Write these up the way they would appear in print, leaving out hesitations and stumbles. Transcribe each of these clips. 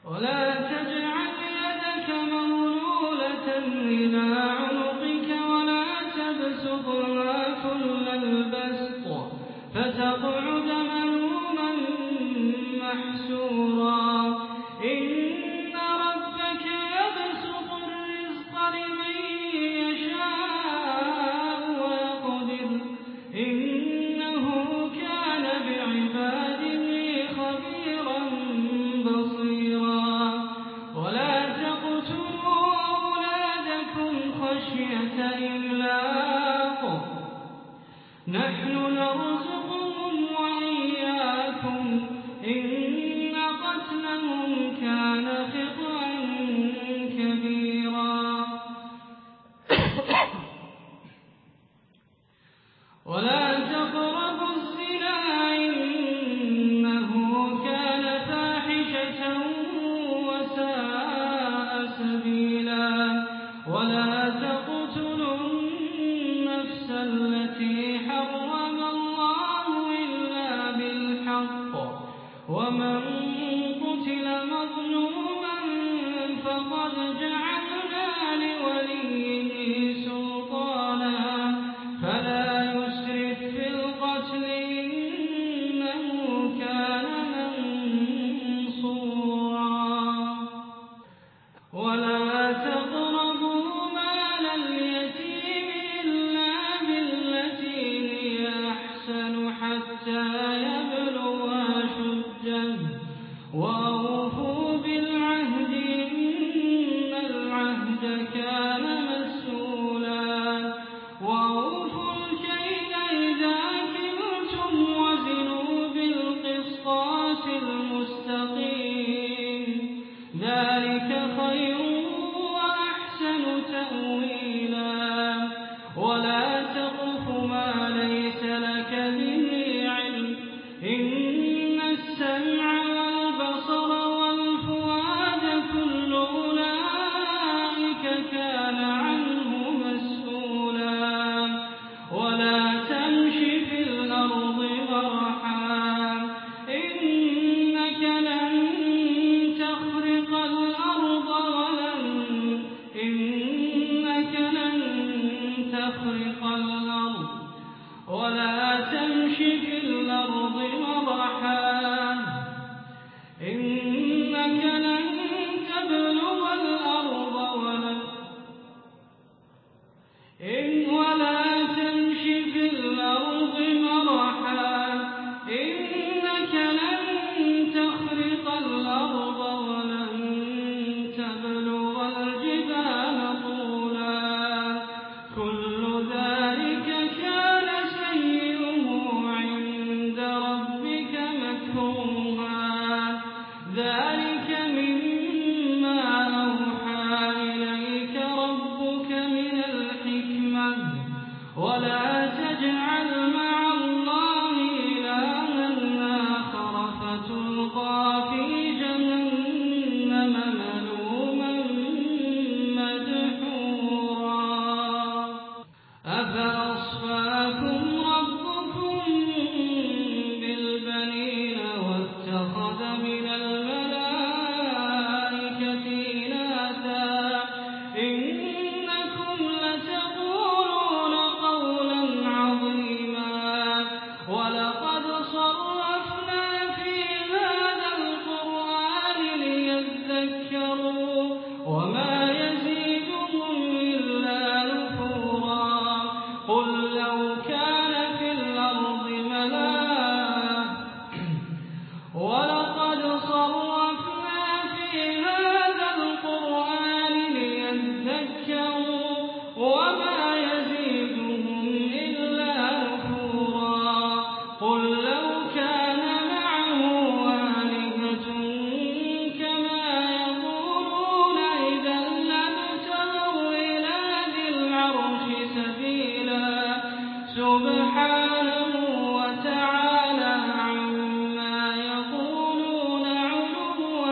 ولا تجعل يدك مغلولة إلى عنقك ولا تبسطها كل البسط فتقعد ملوما محسورا إن ربك يبسط الرزق لمن يشاء ويقدر إنه كان بعباده خبيرا بصيرا ولا تقتلوا أولادكم خشية إملاق نحن نرزقهم وإياكم إن قتلهم كان خطأ كبيرا ولا تقربوا الزنا إنه كان فاحشة وساء سبيلا ولا تقتلوا النفس التي حرم الله إلا بالحق ومن قتل مظلوما فقد جعلنا لوليه سلطانا فلا يسرف في القتل إنه كان منصورا ولا تقربوا مال اليتيم إلا بالتي هي أحسن حتى يبلغ أشده وأوفوا بالعهد إن العهد كان مسؤولا وأوفوا الكيل إذا كلتم وزنوا بالقسطاس المستقيم ذلك خير وأحسن تأويلا ولا تقف ما ليس لك به علم إن السمع والبصر والفؤاد كل أولئك كان عنه مسؤولا ولا تمش في الأرض مرحا إنك لن تخرق الأرض ولا تمش في الأرض مرحا إنك لن تبلغ الأرض ولا تمش في الأرض مرحا إنك لن تخرق الأرض ولن تبلغ الجبال طولا كل ذلك كان سيئه عند ربك مكروها ذلك مما أوحى إليك ربك من الحكمة ولا تجعل مع الله إلها آخر فتلقى في جهنم ملوما مدحورا أفأصفاكم ربكم بالبنين واتخذ من الملائكة إناثا إنكم لتقولون قولا عظيما ولقد صرفنا في هذا القرآن ليذكروا وما يزيدهم إلا نفورا قل لو كان في الأرض ولقد صرفنا في هذا القرآن ليذكروا وما يزيدهم إلا نفورا قل لو كان معه آلهة كما يقولون إذا لابتغوا إلى ذي العرش سبيلا سبحانه وتعالى عما يقولون علوا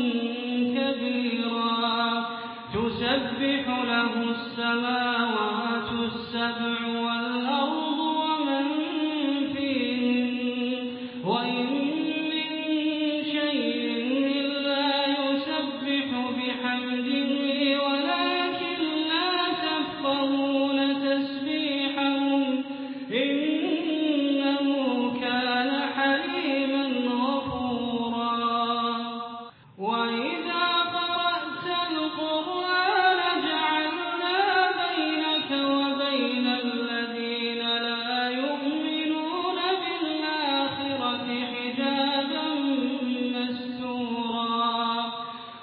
كبيرا تسبح له السماوات السبع والأرض ومن فيهن وإن من شيء إلا يسبح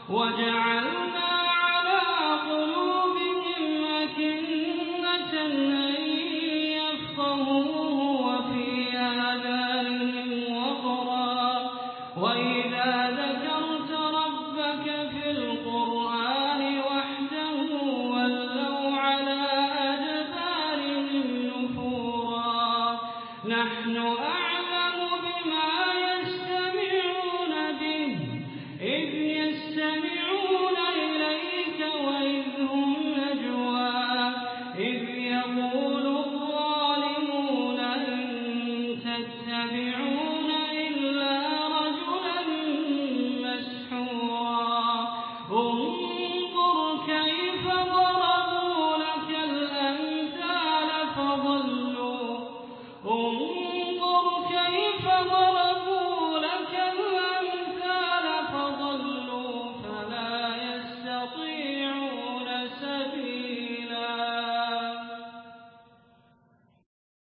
وجعلنا على قلوبهم أكنة أن يفقهوه وفي آذانهم وقرا وإذا ذكرت ربك في القرآن وحده ولوا على أدبارهم نفورا نحن أعلم بما يستمعون به إذ يستمعون